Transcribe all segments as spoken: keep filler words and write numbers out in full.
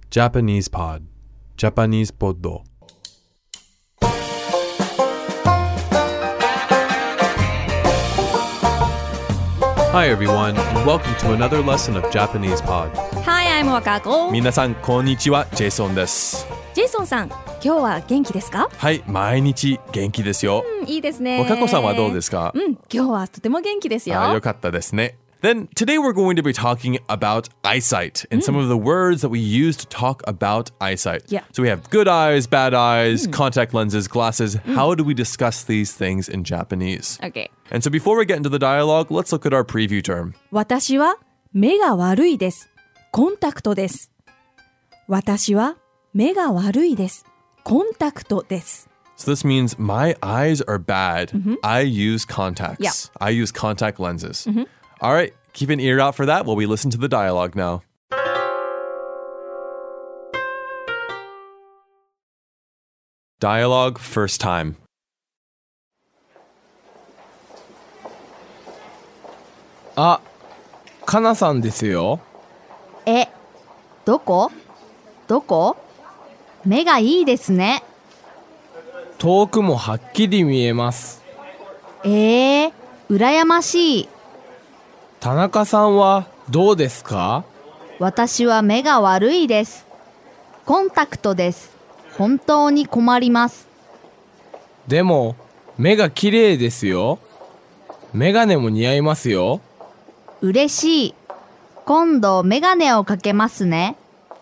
Japanese Pod Japanese Pod Hi everyone, and welcome to another lesson of Japanese Pod. Hi, I'm Wakako. 皆さんこんにちは、ジェイソンです。 ジェイソンさん、今日は元気ですか？ はい、毎日元気ですよ。 うん、いいですね。 Wakakoさんはどうですか？ うん、今日はとても元気ですよ。 あ、よかったですね。Then today we're going to be talking about eyesight and some of the words that we use to talk about eyesight. Yeah. So we have good eyes, bad eyes, contact lenses, glasses. How do we discuss these things in Japanese? Okay. And so before we get into the dialogue, let's look at our preview term. 私は目が悪いです。コンタクトです。私は目が悪いです。コンタクトです。 So this means my eyes are bad. Mm-hmm. I use contacts. Yeah. I use contact lenses. Mm-hmm. All right, keep an ear out for that while we listen to the dialogue now. Dialogue first time. あ、かなさんですよ。 え、どこ？どこ？目がいいですね。 遠くもはっきり見えます。 えー、羨ましい。 田中さんはどうですか？ 私は目が悪いです。コンタクトです。本当に困ります。 でも、目が綺麗ですよ。メガネも似合いますよ。 嬉しい。今度メガネをかけますね。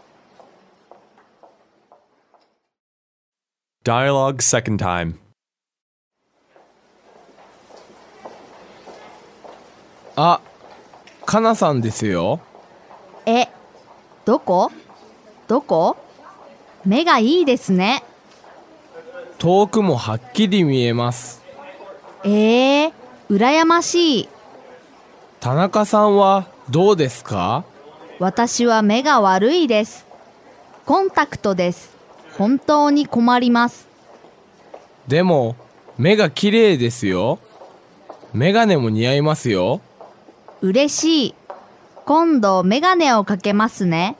Dialogue second time. あ、かなさんですよ。 え、どこ？どこ？目がいいですね。 遠くもはっきり見えます。 えー、羨ましい。 田中さんはどうですか？ 私は目が悪いです。コンタクトです。本当に困ります。 でも、目が綺麗ですよ。メガネも似合いますよ。 嬉しい。今度メガネをかけますね。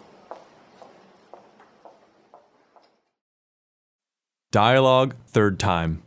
Dialogue third time.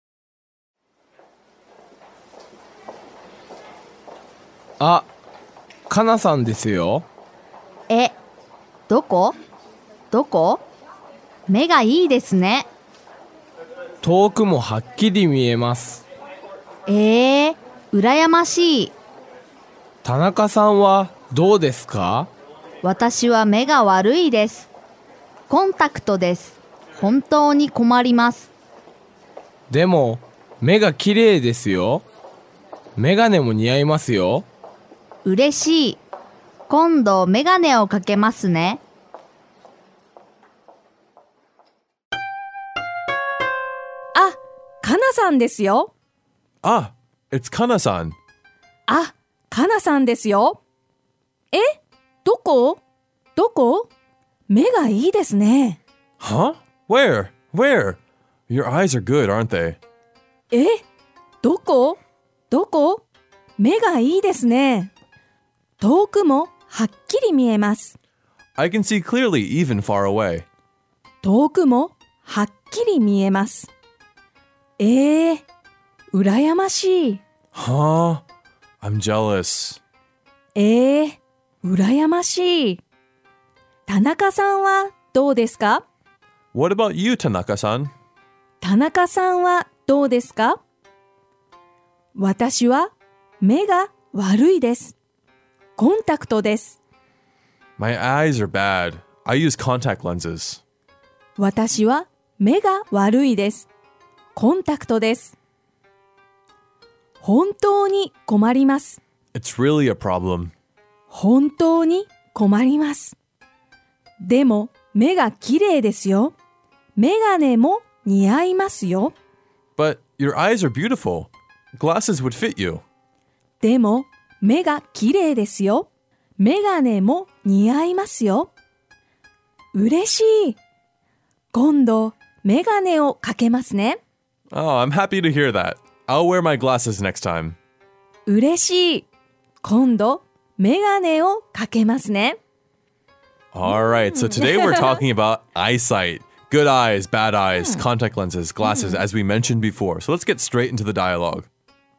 あ、かなさんですよ。 え、どこ？どこ？目がいいですね。 遠くもはっきり見えます。 えー、羨ましい。 田中さんはどうですか？ 私は目が悪いです。コンタクトです。本当に困ります。 でも、目が綺麗ですよ。メガネも似合いますよ。 嬉しい。今度メガネをかけますね。 あ、かなさんですよ。 Ah, it's Kana-san. あ、かなさんですよ。え、どこ？どこ？目がいいですね。 Huh? Where? Where? Your eyes are good, aren't they? え、どこ？どこ？目がいいですね。遠くもはっきり見えます。 I can see clearly even far away. 遠くもはっきり見えます。えー、羨ましい。 Huh? I'm jealous. えー、羨ましい。田中さんはどうですか？ What about you, Tanaka-san? 田中さんはどうですか？私は目が悪いです。コンタクトです。 My eyes are bad. I use contact lenses. 私は目が悪いです。コンタクトです。本当に困ります。 It's really a problem. 本当に困ります。でも目が綺麗ですよ。メガネも似合いますよ。 But your eyes are beautiful. Glasses would fit you. でも目が綺麗ですよ。メガネも似合いますよ。嬉しい。今度メガネをかけますね。 Oh, I'm happy to hear that. I'll wear my glasses next time. 嬉しい。今度メガネをかけますね。 All right, so today we're talking about eyesight. Good eyes, bad eyes, contact lenses, glasses, as we mentioned before. So let's get straight into the dialogue.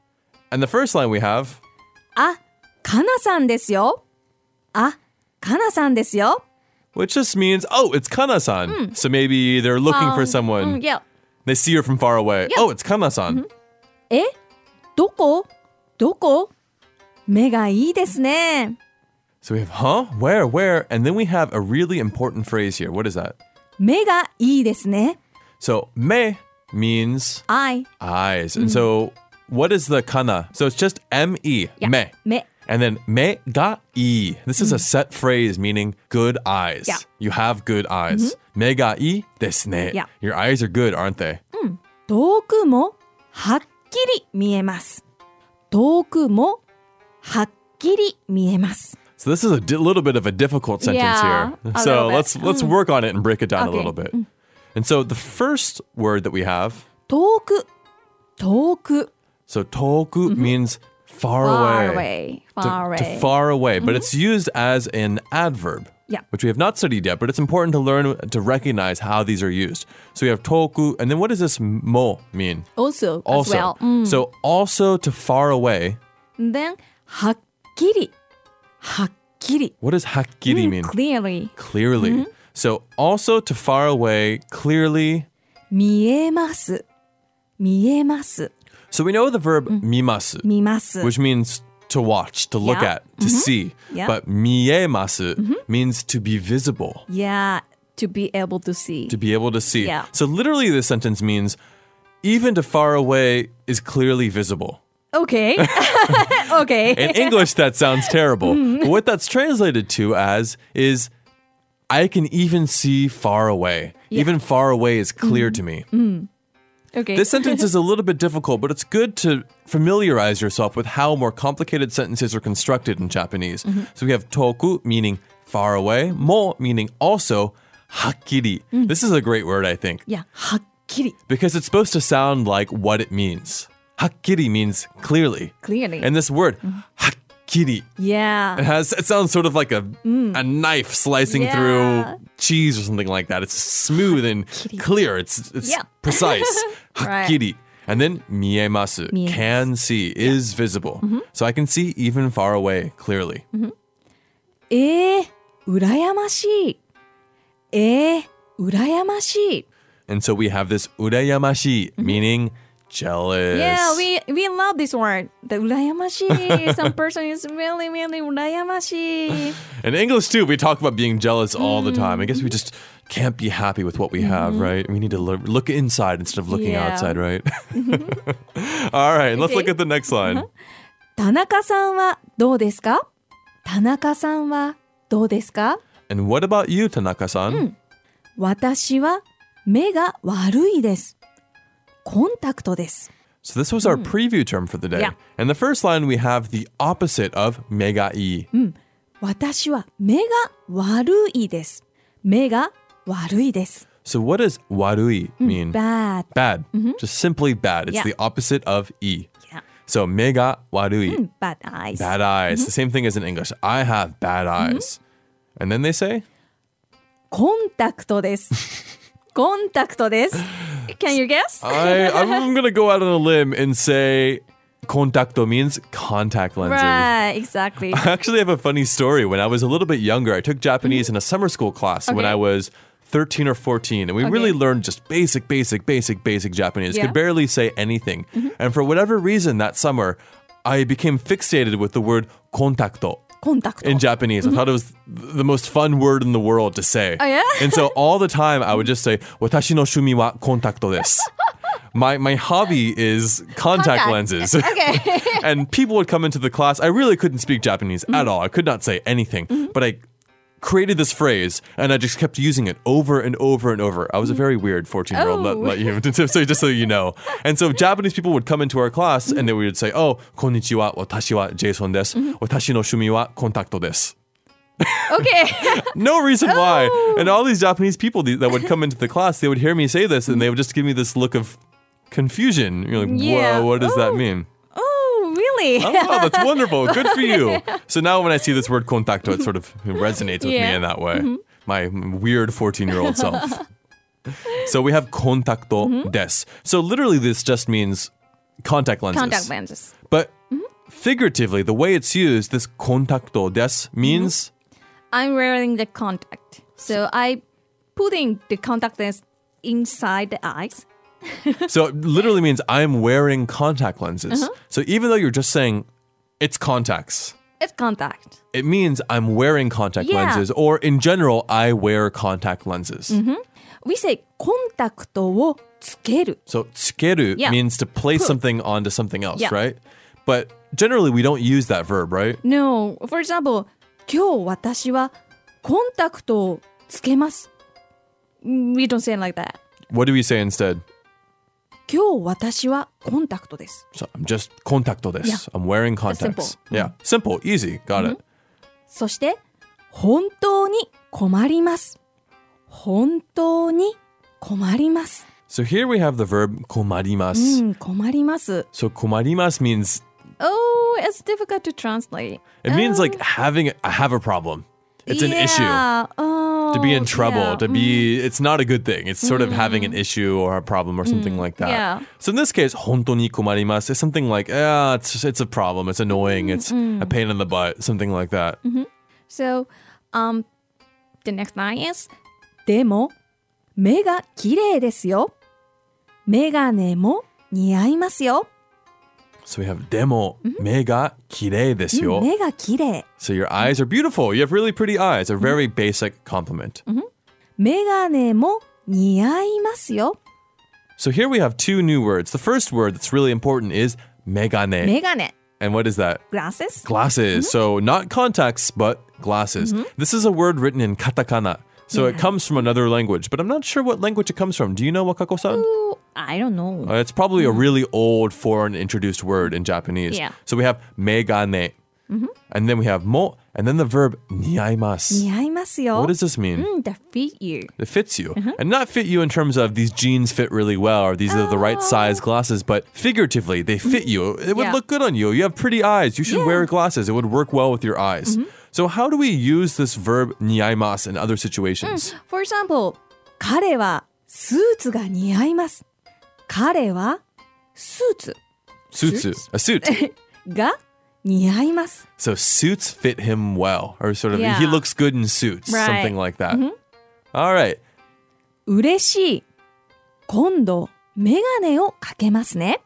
And the first line we have, あ、かなさんですよ。あ、かなさんですよ。 which just means, oh, it's Kana-san. So maybe they're looking for someone. Mm, yeah. They see her from far away. Oh, it's Kana-san. え、どこどこ目がいいですね。 So we have, huh? Where? Where? And then we have a really important phrase here. What is that? 目がいいですね。 So, me means I. eyes. And so, what is the kana? So it's just M-E, Yeah. me. 目。 And then me ga i. This is a set phrase meaning good eyes. Yeah. You have good eyes. Me ga i desu ne. Yeah. Your eyes are good, aren't they? 遠くもはっきり見えます。遠くもはっきり見えます。 So this is a di- little bit of a difficult sentence Yeah, here. a So little bit. let's let's work on it and break it down a Okay. little bit. And so the first word that we have, 遠く、遠く。 so toku means far, Far away. away. To- Far to, away. far away, but it's used as an adverb. Yeah. Which we have not studied yet, but it's important to learn to recognize how these are used. So we have toku, and then what does this mo mean? Also, as Also. well. Mm. So also to far away. Then, はっきり。はっきり。 What does hakkiri mean? Clearly. Clearly. So also to far away, clearly. 見えます。見えます。 So we know the verb mimasu, 見ます。 which means to watch, to look Yeah. at, to see. Yeah. But miemasu means to be visible, Yeah, to be able to see. to be able to see. Yeah. So literally this sentence means even to far away is clearly visible. Okay. okay. In English, that sounds terrible. But what that's translated to as is I can even see far away. Even far away is clear to me. okay. This sentence is a little bit difficult, but it's good to familiarize yourself with how more complicated sentences are constructed in Japanese. So we have toku, meaning far away, mo, meaning also, hakkiri. This is a great word, I think, yeah, はっきり。 because it's supposed to sound like what it means. Hakkiri means clearly. Clearly. And this word, hakkiri, it yeah. has it sounds sort of like a a knife slicing Yeah. through cheese or something like that. It's smooth and clear. It's it's Yeah. precise. Right. Hakkiri. And then miemasu, Miemasu. can see, is visible. So I can see even far away clearly. えー、羨ましい。えー、羨ましい。 And so we have this urayamashi, meaning jealous. Yeah, we we love this word. The 羨ましい。Some person is really, really 羨ましい。 In English too, we talk about being jealous all the time. I guess we just can't be happy with what we have, right? We need to lo- look inside instead of looking Yeah. outside, right? All right, let's look Okay. at the next line. 田中さんはどうですか？田中さんはどうですか？ And what about you, Tanaka-san? 私は目が悪いです。コンタクトです。 So this was our preview term for the day. Yeah. And the first line, we have the opposite of megai. 私は目が悪いです。目が悪いです。 So what does warui mean? Bad. Bad. Just simply bad. It's Yeah. the opposite of i. Yeah. So mega warui. Bad eyes. Bad eyes. The same thing as in English. I have bad eyes. And then they say, コンタクトです。コンタクトです。Can you guess? I, I'm going to go out on a limb and say contacto means contact lenses. Right, exactly. I actually have a funny story. When I was a little bit younger, I took Japanese in a summer school class when Okay. I was thirteen or fourteen. And we Okay. really learned just basic, basic, basic, basic Japanese. Yeah. Could barely say anything. And for whatever reason that summer, I became fixated with the word contacto. コンタクト。 In Japanese. I thought it was the most fun word in the world to say. Oh, yeah? And so all the time I would just say, 私の趣味はcontacto desu. My my hobby is contact, Contact. lenses. Okay. And people would come into the class. I really couldn't speak Japanese at all. I could not say anything. But I created this phrase and I just kept using it over and over and over. I was a very weird fourteen-year-old, let, Oh. let you, so just so you know. And so Japanese people would come into our class and they would say, oh, konnichiwa, watashi wa Jason desu. Watashi no shumi wa contacto desu. Okay. No reason why. Oh. And all these Japanese people th- that would come into the class, they would hear me say this and they would just give me this look of confusion. You're like, Yeah. whoa, what does that Oh. mean? Oh, really? Oh, that's wonderful. Good for you. So now when I see this word contacto, it sort of resonates with me Yeah. in that way. my weird fourteen-year-old self. So we have kontakto desu. So literally this just means contact lenses. Contact lenses. But figuratively, the way it's used, this kontakto desu means... I'm wearing the contact. So I putting the contact lens inside the eyes. So it literally means I'm wearing contact lenses. Uh-huh. So even though you're just saying it's contacts, It's contact. it means I'm wearing contact Yeah. lenses, or in general, I wear contact lenses. We say コンタクトをつける. So tsukeru Yeah. means to place Put. something onto something else, Yeah. right? But generally, we don't use that verb, right? No, for example, 今日私はコンタクトをつけます. We don't say it like that. What do we say instead? 今日私はコンタクトです. So I'm just contacto desu. Yeah. I'm wearing That's contacts. simple. Yeah, simple, easy, got it. そして本当に困ります. 本当に困ります. So here we have the verb komarimasu. うん、困ります. So komarimasu means Oh, it's difficult to translate. it means like having I have a problem. It's an issue. Oh, To be in trouble, yeah. to be it's not a good thing. It's sort of having an issue or a problem or something like that. yeah. So in this case, honto ni komarimasu is something like, yeah, it's it's a problem, it's annoying, it's a pain in the butt, something like that. So, um, the next line is でも目が綺麗ですよ. メガネも似合いますよ. So we have demo me ga kirei desu yo. 目が綺麗. So your eyes are beautiful. You have really pretty eyes. A very basic compliment. メガネも似合いますよ. So here we have two new words. The first word that's really important is megane. メガネ. And what is that? Glasses? Glasses. So not contacts, but glasses. This is a word written in katakana. So it Yeah. comes from another language, but I'm not sure what language it comes from. Do you know, Wakako-san? Oh, I don't know. Uh, it's probably a really old foreign introduced word in Japanese. Yeah. So we have megane. And then we have mo, and then the verb niaimasu. 似合いますよ. What does this mean? Mm, that fit you. It fits you. And not fit you in terms of these jeans fit really well or these are the right size glasses, but figuratively, they fit you. It would Yeah. look good on you. You have pretty eyes. You should Yeah. wear glasses. It would work well with your eyes. So how do we use this verb niaimasu in other situations? For example, 彼はスーツが似合います. 彼はスーツ Suitsu, a suit. が似合います. So suits fit him well, or sort of, Yeah. he looks good in suits, Right. something like that. All right. 嬉しい. 今度メガネをかけますね.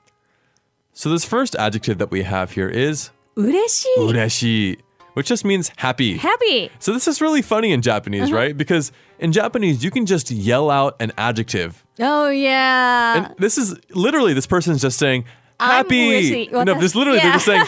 So this first adjective that we have here is 嬉しい. ureshi, which just means happy. Happy. So this is really funny in Japanese, right? Because in Japanese, you can just yell out an adjective. Oh yeah. And this is literally, this person's just saying, I'm happy. wishy- No, this literally, they're Yeah. just saying,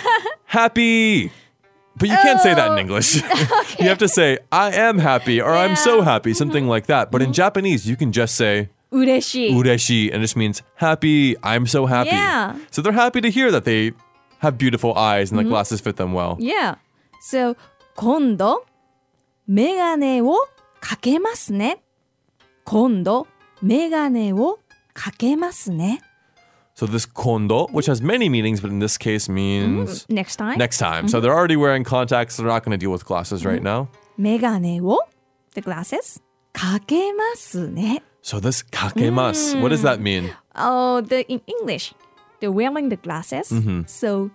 happy. But you can't say that in English. You have to say, I am happy, or I'm so happy, something like that. But in Japanese, you can just say, 嬉しい. ureshi, and it just means happy, I'm so happy. Yeah. So they're happy to hear that they have beautiful eyes and the glasses fit them well. Yeah. So, 今度メガネをかけますね. 今度メガネをかけますね. So this kondo, which has many meanings, but in this case means Next time. next time. So they're already wearing contacts. They're not going to deal with glasses right now. メガネを the glasses かけますね. So this kakemasu, what does that mean? Oh, the in English, they're wearing the glasses. So,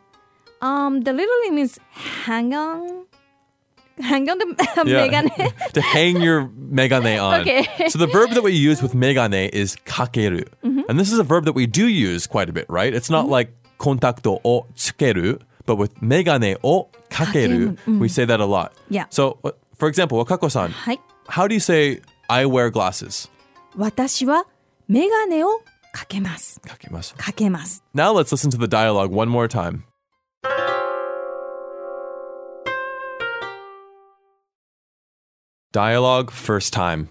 um, the literally means hang on, hang on the Yeah. megane. To hang your megane on. Okay. So the verb that we use with megane is kakeru. And this is a verb that we do use quite a bit, right? It's not like kontakto o tsukeru, but with megane o kakeru, we say that a lot. Yeah. So, uh, for example, Wakako-san, はい。 how do you say I wear glasses? 私はメガネをかけます。 Kakemasu. かけます。 Now let's listen to the dialogue one more time. Dialogue first time.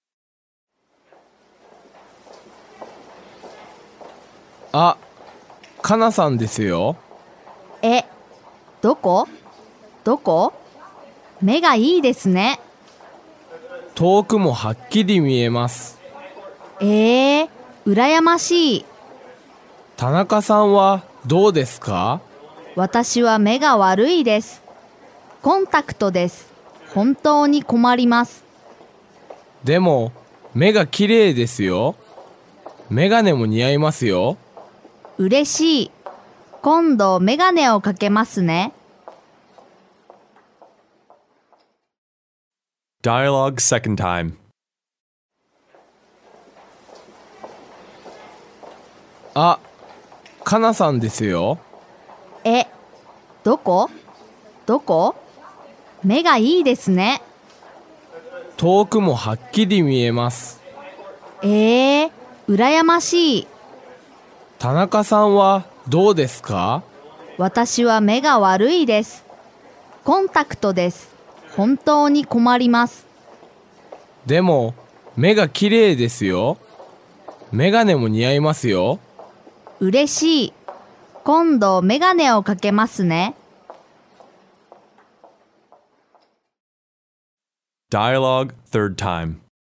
あ、かなさんですよ。 え、どこ？どこ？目がいいですね。 遠くもはっきり見えます。 えー、羨ましい。 田中さんはどうですか？ 私は目が悪いです。コンタクトです。本当に困ります。 でも目が綺麗ですよ。メガネも似合いますよ。 嬉しい。今度メガネをかけますね。 Dialogue second time. あ、かなさんですよ。 え、どこ？どこ？目がいいですね。 遠くもはっきり見えます。 えー、羨ましい。 田中さんはどうですか？ 私は目が悪いです。コンタクトです。本当に困ります。 でも目が綺麗ですよ。メガネも似合いますよ。 嬉しい。今度メガネをかけますね。 Dialogue third time.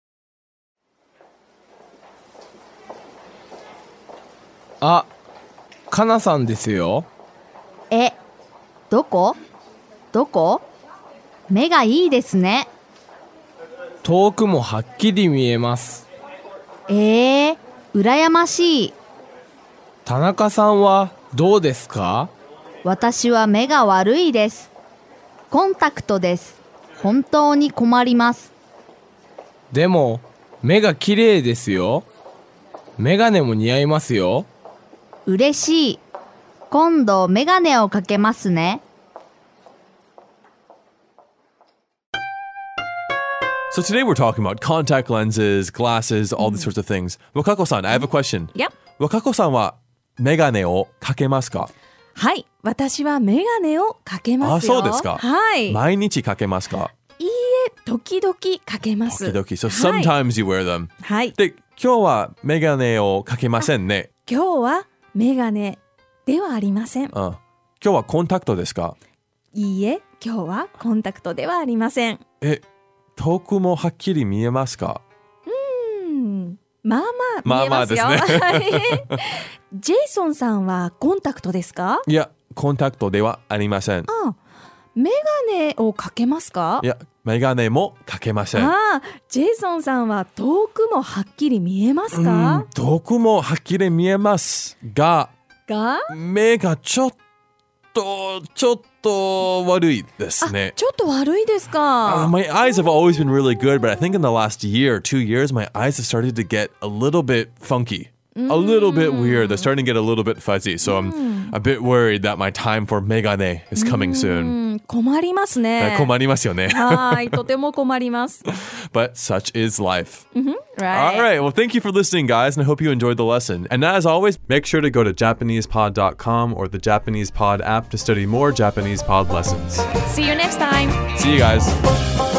あ、かなさんですよ。 え、どこ？どこ？目がいいですね。 遠くもはっきり見えます。 えー、羨ましい。 田中さんはどうですか？ 私は目が悪いです。コンタクトです。本当に困ります。 でも目が綺麗ですよ。メガネも似合いますよ。 嬉しい。今度メガネをかけますね。 So today we're talking about contact lenses, glasses, all these sorts of things. Wakako-san, I have a question. Yep. Wakako-san はメガネをかけますか？ はい、私はメガネをかけますよ。 あ、そうですか。 はい。 毎日かけますか？ いいえ、時々かけます。 時々。So はい sometimes you wear them. はい。 で、今日はメガネをかけませんね。 今日はメガネではありません。 うん。今日はコンタクトですか？ いいえ、今日はコンタクトではありません。 え、遠くもはっきり見えますか？ うん、まあまあ見えますよ。 まあまあですねはいジェイソンさんはコンタクトですか？ いや、コンタクトではありません。 あ、メガネをかけますか？ いや、メガネもかけません。 ああ、ジェイソンさんは遠くもはっきり見えますうんか？ 遠くもはっきり見えますが、 が目がちょっと、ちょっと悪いですね。 ちょっと悪いですか？ Uh, my eyes have always been really good, but I think in the last year or two years, my eyes have started to get a little bit funky. A little bit weird. They're starting to get a little bit fuzzy. So I'm a bit worried that my time for megane is coming う soon. ん、困りますね。 困りますよね。 はい、とても困ります。 But such is life. Right. All right. Well, thank you for listening, guys, and I hope you enjoyed the lesson. And as always, Make sure to go to Japanese pod dot com or the Japanese Pod app to study more Japanese pod lessons. See you next time. see you guys.